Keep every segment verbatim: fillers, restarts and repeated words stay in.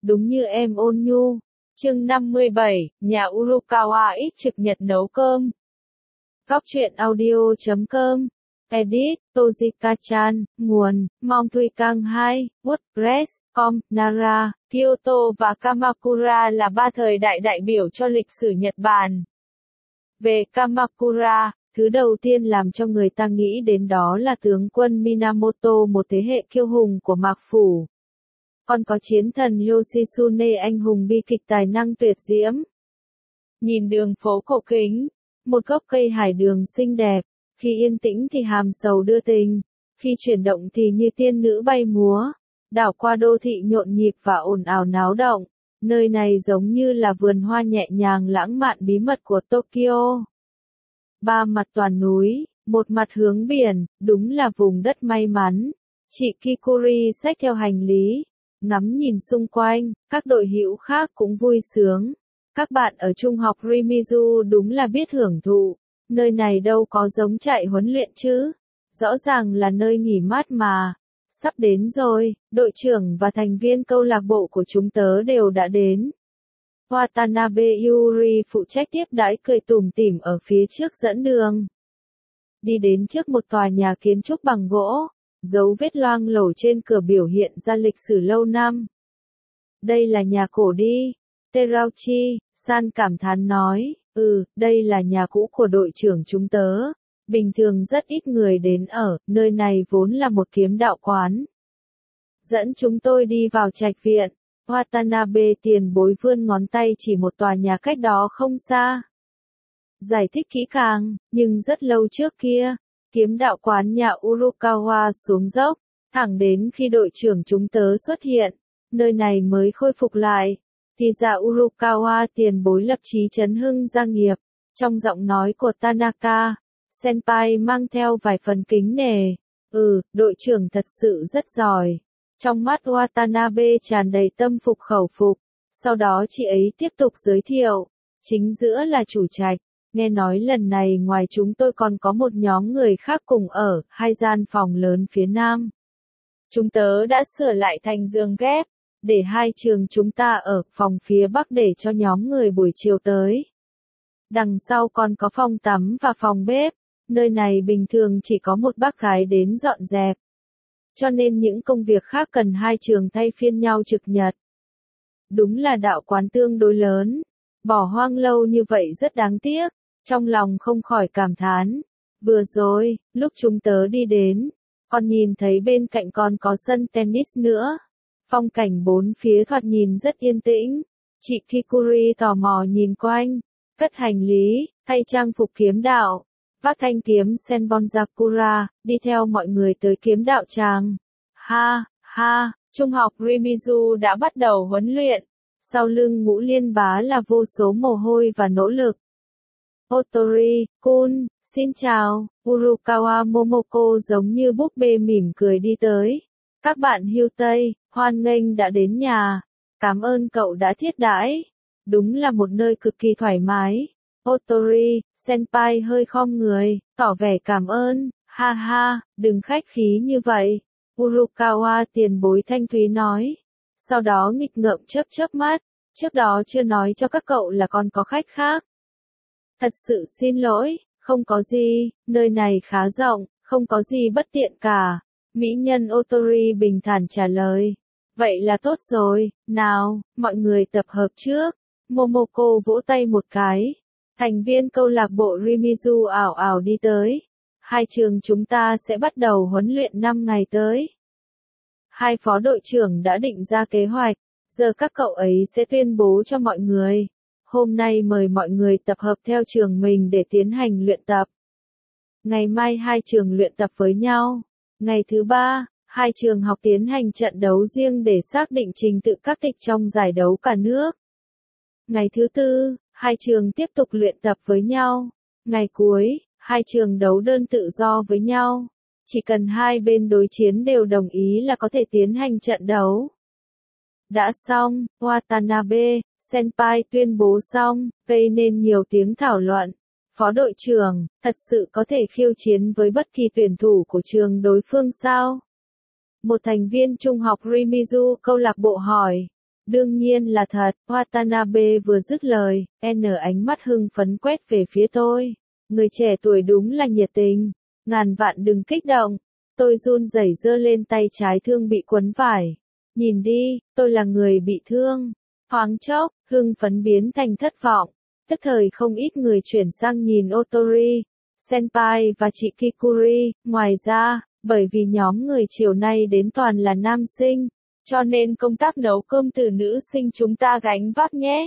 đúng như em ôn nhu. Chương năm mươi bảy, nhà Urukawa ít trực nhật nấu cơm. Góc truyện audio chấm com. Edit, Tojika-chan, nguồn, Mong Thuy Cang hai, WordPress, com, Nara, Kyoto và Kamakura là ba thời đại đại biểu cho lịch sử Nhật Bản. Về Kamakura, thứ đầu tiên làm cho người ta nghĩ đến đó là tướng quân Minamoto, một thế hệ kiêu hùng của Mạc Phủ. Còn có chiến thần Yoshitsune, anh hùng bi kịch tài năng tuyệt diễm. Nhìn đường phố cổ kính, một gốc cây hải đường xinh đẹp, khi yên tĩnh thì hàm sầu đưa tình, khi chuyển động thì như tiên nữ bay múa, đảo qua đô thị nhộn nhịp và ồn ào náo động, nơi này giống như là vườn hoa nhẹ nhàng lãng mạn bí mật của Tokyo. Ba mặt toàn núi, một mặt hướng biển, đúng là vùng đất may mắn. Chị Kikuri xách theo hành lý, ngắm nhìn xung quanh, các đội hữu khác cũng vui sướng. Các bạn ở trung học Rimizu đúng là biết hưởng thụ, nơi này đâu có giống trại huấn luyện chứ, rõ ràng là nơi nghỉ mát mà. Sắp đến rồi, đội trưởng và thành viên câu lạc bộ của chúng tớ đều đã đến. Watanabe Yuri phụ trách tiếp đãi cười tủm tỉm ở phía trước dẫn đường. Đi đến trước một tòa nhà kiến trúc bằng gỗ, dấu vết loang lổ trên cửa biểu hiện ra lịch sử lâu năm. Đây là nhà cổ đi, Terauchi San cảm thán nói, ừ, đây là nhà cũ của đội trưởng chúng tớ. Bình thường rất ít người đến ở, nơi này vốn là một kiếm đạo quán. Dẫn chúng tôi đi vào trạch viện. Watanabe tiền bối vươn ngón tay chỉ một tòa nhà cách đó không xa. Giải thích kỹ càng, nhưng rất lâu trước kia, kiếm đạo quán nhà Urukawa xuống dốc, thẳng đến khi đội trưởng chúng tớ xuất hiện, nơi này mới khôi phục lại. Thì ra Urukawa tiền bối lập chí chấn hưng gia nghiệp. Trong giọng nói của Tanaka, senpai mang theo vài phần kính nể. Ừ, đội trưởng thật sự rất giỏi. Trong mắt Watanabe tràn đầy tâm phục khẩu phục. Sau đó chị ấy tiếp tục giới thiệu. Chính giữa là chủ trạch. Nghe nói lần này ngoài chúng tôi còn có một nhóm người khác cùng ở hai gian phòng lớn phía nam. Chúng tớ đã sửa lại thành giường ghép, để hai trường chúng ta ở phòng phía bắc để cho nhóm người buổi chiều tới. Đằng sau còn có phòng tắm và phòng bếp. Nơi này bình thường chỉ có một bác gái đến dọn dẹp. Cho nên những công việc khác cần hai trường thay phiên nhau trực nhật. Đúng là đạo quán tương đối lớn. Bỏ hoang lâu như vậy rất đáng tiếc. Trong lòng không khỏi cảm thán. Vừa rồi, lúc chúng tớ đi đến, còn nhìn thấy bên cạnh còn có sân tennis nữa. Phong cảnh bốn phía thoạt nhìn rất yên tĩnh. Chị Kikuri tò mò nhìn quanh, cất hành lý, thay trang phục kiếm đạo, vác thanh kiếm Senbonzakura, đi theo mọi người tới kiếm đạo tràng. Ha, ha, trung học Rimizu đã bắt đầu huấn luyện. Sau lưng Ngũ Liên Bá là vô số mồ hôi và nỗ lực. Otori, Kun, xin chào, Urukawa Momoko giống như búp bê mỉm cười đi tới. Các bạn hưu Tây, hoan nghênh đã đến nhà. Cảm ơn cậu đã thiết đãi. Đúng là một nơi cực kỳ thoải mái. Otori, senpai hơi khom người, tỏ vẻ cảm ơn. Ha ha, đừng khách khí như vậy. Urukawa tiền bối thanh thúy nói. Sau đó nghịch ngợm chớp chớp mắt. Trước đó chưa nói cho các cậu là còn có khách khác. Thật sự xin lỗi, không có gì, nơi này khá rộng, không có gì bất tiện cả. Mỹ nhân Otori bình thản trả lời. Vậy là tốt rồi, nào, mọi người tập hợp trước. Momoko vỗ tay một cái. Thành viên câu lạc bộ Rimizu ảo ảo đi tới. Hai trường chúng ta sẽ bắt đầu huấn luyện năm ngày tới. Hai phó đội trưởng đã định ra kế hoạch. Giờ các cậu ấy sẽ tuyên bố cho mọi người. Hôm nay mời mọi người tập hợp theo trường mình để tiến hành luyện tập. Ngày mai hai trường luyện tập với nhau. Ngày thứ ba, hai trường học tiến hành trận đấu riêng để xác định trình tự các tịch trong giải đấu cả nước. Ngày thứ tư, hai trường tiếp tục luyện tập với nhau. Ngày cuối, hai trường đấu đơn tự do với nhau. Chỉ cần hai bên đối chiến đều đồng ý là có thể tiến hành trận đấu. Đã xong, Watanabe, senpai tuyên bố xong, gây nên nhiều tiếng thảo luận. Phó đội trưởng, thật sự có thể khiêu chiến với bất kỳ tuyển thủ của trường đối phương sao? Một thành viên trung học Rimizu câu lạc bộ hỏi. Đương nhiên là thật, Watanabe vừa dứt lời, N ánh mắt hưng phấn quét về phía tôi. Người trẻ tuổi đúng là nhiệt tình, ngàn vạn đừng kích động. Tôi run rẩy giơ lên tay trái thương bị quấn vải. Nhìn đi, tôi là người bị thương. Thoáng chốc, hưng phấn biến thành thất vọng. Tức thời không ít người chuyển sang nhìn Otori, Senpai và chị Kikuri. Ngoài ra, bởi vì nhóm người chiều nay đến toàn là nam sinh, cho nên công tác nấu cơm từ nữ sinh chúng ta gánh vác nhé.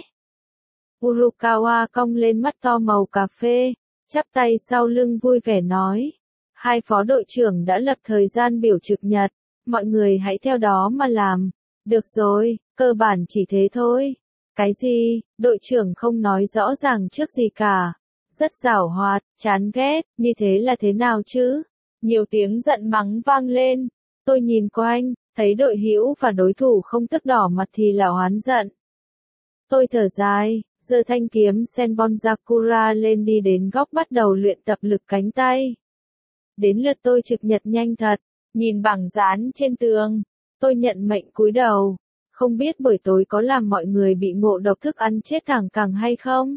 Urukawa cong lên mắt to màu cà phê, chắp tay sau lưng vui vẻ nói. Hai phó đội trưởng đã lập thời gian biểu trực nhật, mọi người hãy theo đó mà làm. Được rồi, cơ bản chỉ thế thôi. Cái gì, đội trưởng không nói rõ ràng trước gì cả. Rất giảo hoạt, chán ghét, như thế là thế nào chứ? Nhiều tiếng giận mắng vang lên. Tôi nhìn quanh, thấy đội hữu và đối thủ không tức đỏ mặt thì là oán giận. Tôi thở dài, giơ thanh kiếm Senbonzakura lên đi đến góc bắt đầu luyện tập lực cánh tay. Đến lượt tôi trực nhật nhanh thật, nhìn bảng dán trên tường, tôi nhận mệnh cúi đầu. Không biết buổi tối có làm mọi người bị ngộ độc thức ăn chết thẳng cẳng hay không?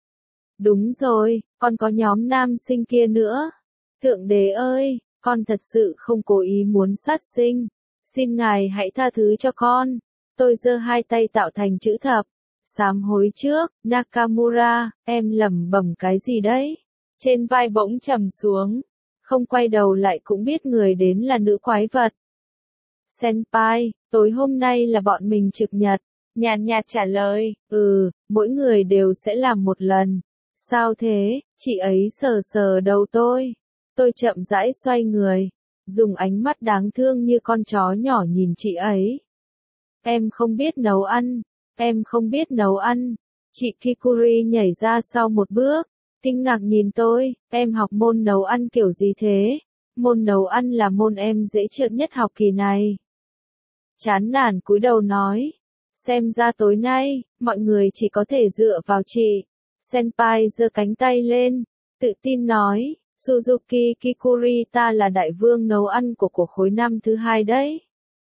Đúng rồi, còn có nhóm nam sinh kia nữa. Thượng đế ơi, con thật sự không cố ý muốn sát sinh. Xin ngài hãy tha thứ cho con. Tôi giơ hai tay tạo thành chữ thập. Sám hối trước, Nakamura, em lẩm bẩm cái gì đấy? Trên vai bỗng trầm xuống. Không quay đầu lại cũng biết người đến là nữ quái vật. Senpai, tối hôm nay là bọn mình trực nhật. Nhàn nhạt trả lời, ừ, mỗi người đều sẽ làm một lần. Sao thế, chị ấy sờ sờ đầu tôi. Tôi chậm rãi xoay người, dùng ánh mắt đáng thương như con chó nhỏ nhìn chị ấy. Em không biết nấu ăn, em không biết nấu ăn. Chị Kikuri nhảy ra sau một bước, kinh ngạc nhìn tôi, em học môn nấu ăn kiểu gì thế? Môn nấu ăn là môn em dễ trượt nhất học kỳ này. Chán nản cúi đầu nói, xem ra tối nay, mọi người chỉ có thể dựa vào chị. Senpai giơ cánh tay lên, tự tin nói, Suzuki Kikuri ta là đại vương nấu ăn của của khối năm thứ hai đấy.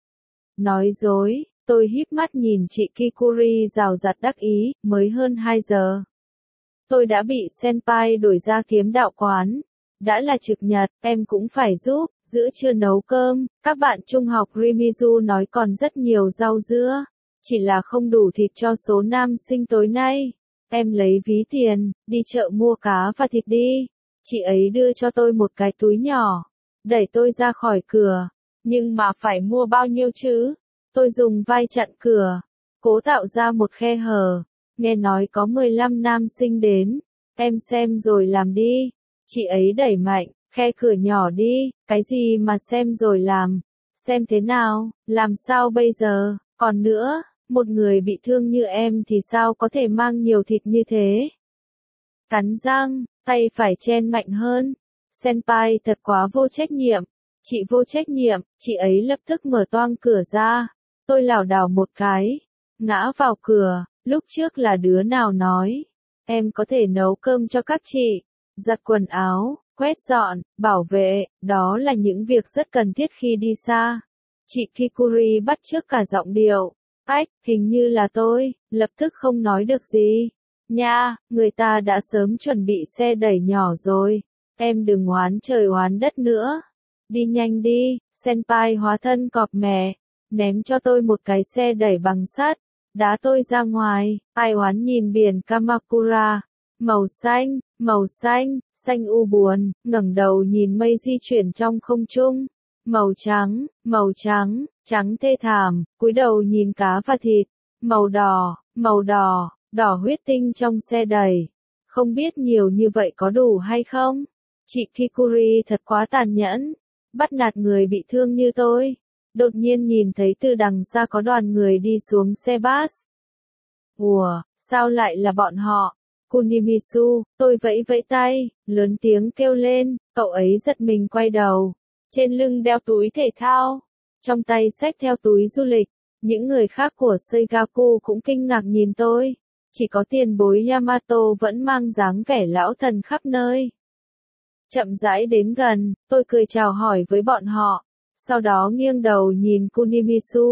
Nói dối, tôi híp mắt nhìn chị Kikuri rào rạt đắc ý, mới hơn hai giờ. Tôi đã bị Senpai đuổi ra kiếm đạo quán. Đã là trực nhật, em cũng phải giúp, giữa trưa nấu cơm. Các bạn trung học Rimizu nói còn rất nhiều rau dưa. Chỉ là không đủ thịt cho số nam sinh tối nay. Em lấy ví tiền, đi chợ mua cá và thịt đi. Chị ấy đưa cho tôi một cái túi nhỏ, đẩy tôi ra khỏi cửa. Nhưng mà phải mua bao nhiêu chứ? Tôi dùng vai chặn cửa, cố tạo ra một khe hở. Nghe nói có mười lăm nam sinh đến, em xem rồi làm đi. Chị ấy đẩy mạnh, khe cửa nhỏ đi, cái gì mà xem rồi làm? Xem thế nào, làm sao bây giờ? Còn nữa, một người bị thương như em thì sao có thể mang nhiều thịt như thế? Cắn răng, tay phải chen mạnh hơn. Senpai thật quá vô trách nhiệm. Chị vô trách nhiệm, chị ấy lập tức mở toang cửa ra. Tôi lảo đảo một cái, ngã vào cửa. Lúc trước là đứa nào nói, em có thể nấu cơm cho các chị, giặt quần áo, quét dọn, bảo vệ, đó là những việc rất cần thiết khi đi xa. Chị Kikuri bắt chước cả giọng điệu. Ách, hình như là tôi, lập tức không nói được gì. Nha, người ta đã sớm chuẩn bị xe đẩy nhỏ rồi. Em đừng oán trời oán đất nữa. Đi nhanh đi, Senpai hóa thân cọp mẹ. Ném cho tôi một cái xe đẩy bằng sắt. Đá tôi ra ngoài, ai oán nhìn biển Kamakura. Màu xanh, màu xanh, xanh u buồn, ngẩng đầu nhìn mây di chuyển trong không trung. Màu trắng, màu trắng, trắng thê thảm, cúi đầu nhìn cá và thịt. Màu đỏ, màu đỏ, đỏ huyết tinh trong xe đẩy. Không biết nhiều như vậy có đủ hay không? Chị Kikuri thật quá tàn nhẫn. Bắt nạt người bị thương như tôi. Đột nhiên nhìn thấy từ đằng xa có đoàn người đi xuống xe bus. Ủa, sao lại là bọn họ? Kunimisu, tôi vẫy vẫy tay, lớn tiếng kêu lên, cậu ấy giật mình quay đầu. Trên lưng đeo túi thể thao, trong tay xách theo túi du lịch. Những người khác của Seigaku cũng kinh ngạc nhìn tôi. Chỉ có tiền bối Yamato vẫn mang dáng vẻ lão thần khắp nơi. Chậm rãi đến gần, tôi cười chào hỏi với bọn họ. Sau đó nghiêng đầu nhìn Kunimisu.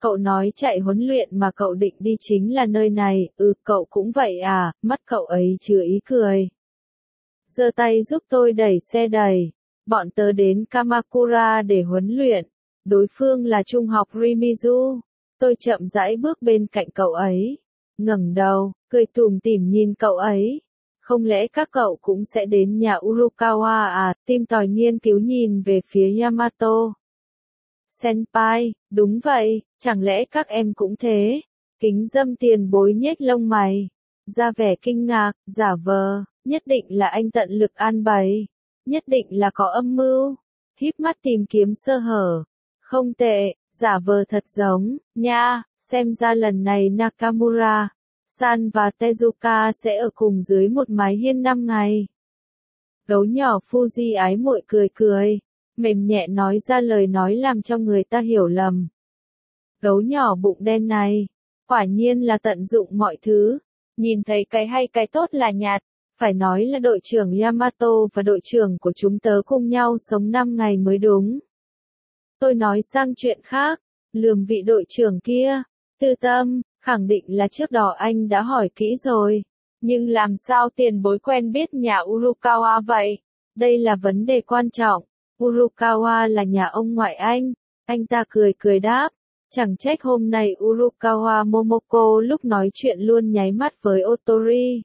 Cậu nói chạy huấn luyện mà cậu định đi chính là nơi này, ừ cậu cũng vậy à, mắt cậu ấy chứa ý cười. Giơ tay giúp tôi đẩy xe đẩy. Bọn tớ đến Kamakura để huấn luyện. Đối phương là trung học Rimizu. Tôi chậm rãi bước bên cạnh cậu ấy. Ngẩng đầu, cười tủm tỉm nhìn cậu ấy. Không lẽ các cậu cũng sẽ đến nhà Urukawa à, tim tòi nghiên cứu nhìn về phía Yamato. Senpai, đúng vậy, chẳng lẽ các em cũng thế? Kính dâm tiền bối nhếch lông mày. Ra vẻ kinh ngạc, giả vờ, nhất định là anh tận lực an bày. Nhất định là có âm mưu. Híp mắt tìm kiếm sơ hở. Không tệ, giả vờ thật giống, nha, xem ra lần này Nakamura, San và Tezuka sẽ ở cùng dưới một mái hiên năm ngày. Gấu nhỏ Fuji ái muội cười cười, mềm nhẹ nói ra lời nói làm cho người ta hiểu lầm. Gấu nhỏ bụng đen này, quả nhiên là tận dụng mọi thứ, nhìn thấy cái hay cái tốt là nhạt, phải nói là đội trưởng Yamato và đội trưởng của chúng tớ cùng nhau sống năm ngày mới đúng. Tôi nói sang chuyện khác, lườm vị đội trưởng kia, Tư Tâm, khẳng định là trước đó anh đã hỏi kỹ rồi. Nhưng làm sao tiền bối quen biết nhà Urukawa vậy? Đây là vấn đề quan trọng. Urukawa là nhà ông ngoại anh. Anh ta cười cười đáp. Chẳng trách hôm nay Urukawa Momoko lúc nói chuyện luôn nháy mắt với Otori.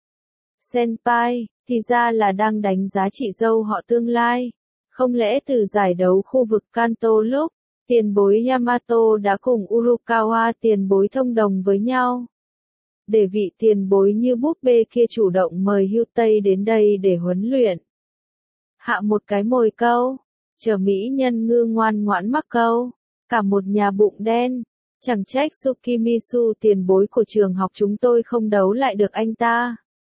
Senpai, thì ra là đang đánh giá chị dâu họ tương lai. Không lẽ từ giải đấu khu vực Kanto lúc, tiền bối Yamato đã cùng Urukawa tiền bối thông đồng với nhau? Để vị tiền bối như búp bê kia chủ động mời Hưu Tây đến đây để huấn luyện. Hạ một cái mồi câu, chờ mỹ nhân ngư ngoan ngoãn mắc câu, cả một nhà bụng đen, chẳng trách Tsukimisu tiền bối của trường học chúng tôi không đấu lại được anh ta.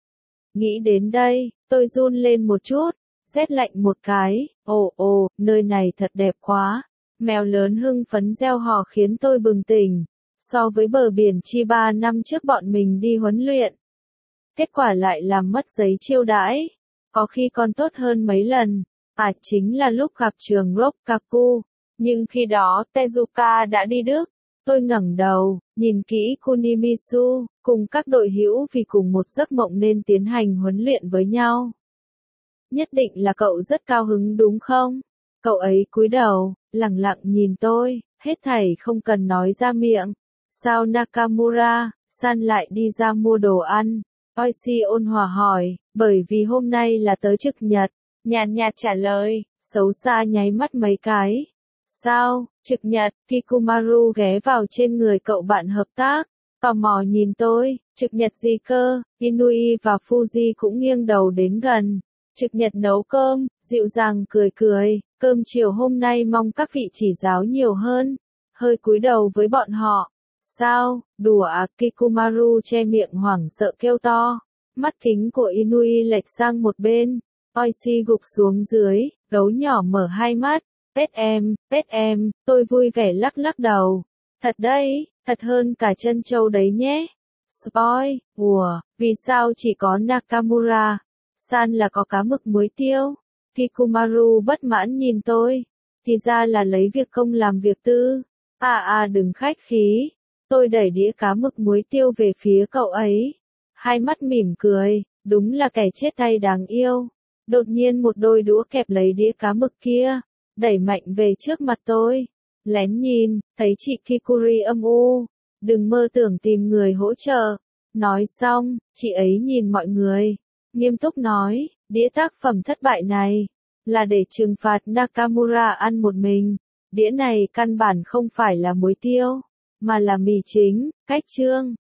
Nghĩ đến đây, tôi run lên một chút, rét lạnh một cái, ồ ồ, nơi này thật đẹp quá. Mèo lớn hưng phấn reo hò khiến tôi bừng tỉnh. So với bờ biển Chiba năm trước bọn mình đi huấn luyện, kết quả lại làm mất giấy chiêu đãi, có khi còn tốt hơn mấy lần. À chính là lúc gặp trường Rokkaku, nhưng khi đó Tezuka đã đi Đức. Tôi ngẩng đầu, nhìn kỹ Kunimisu, cùng các đội hữu vì cùng một giấc mộng nên tiến hành huấn luyện với nhau. Nhất định là cậu rất cao hứng đúng không? Cậu ấy cúi đầu, lặng lặng nhìn tôi, hết thảy không cần nói ra miệng. Sao Nakamura, San lại đi ra mua đồ ăn? Oishi ôn hòa hỏi, bởi vì hôm nay là tới trực nhật. Nhàn nhạt trả lời, xấu xa nháy mắt mấy cái. Sao, trực nhật, Kikumaru ghé vào trên người cậu bạn hợp tác, tò mò nhìn tôi, trực nhật gì cơ? Inui và Fuji cũng nghiêng đầu đến gần. Trực nhật nấu cơm, dịu dàng cười cười, cơm chiều hôm nay mong các vị chỉ giáo nhiều hơn. Hơi cúi đầu với bọn họ. Sao, đùa à, Kikumaru che miệng hoảng sợ kêu to. Mắt kính của Inui lệch sang một bên. Oishi gục xuống dưới, gấu nhỏ mở hai mắt. Pet em, pet em, tôi vui vẻ lắc lắc đầu. Thật đấy, thật hơn cả chân châu đấy nhé. Spoil, ủa, vì sao chỉ có Nakamura? San là có cá mực muối tiêu. Kikumaru bất mãn nhìn tôi. Thì ra là lấy việc công làm việc tư. À à đừng khách khí. Tôi đẩy đĩa cá mực muối tiêu về phía cậu ấy. Hai mắt mỉm cười, đúng là kẻ chết tay đáng yêu. Đột nhiên một đôi đũa kẹp lấy đĩa cá mực kia, đẩy mạnh về trước mặt tôi. Lén nhìn, thấy chị Kikuri âm u. Đừng mơ tưởng tìm người hỗ trợ. Nói xong, chị ấy nhìn mọi người. Nghiêm túc nói, đĩa tác phẩm thất bại này, là để trừng phạt Nakamura ăn một mình. Đĩa này căn bản không phải là muối tiêu, mà là mì chính, cách trương.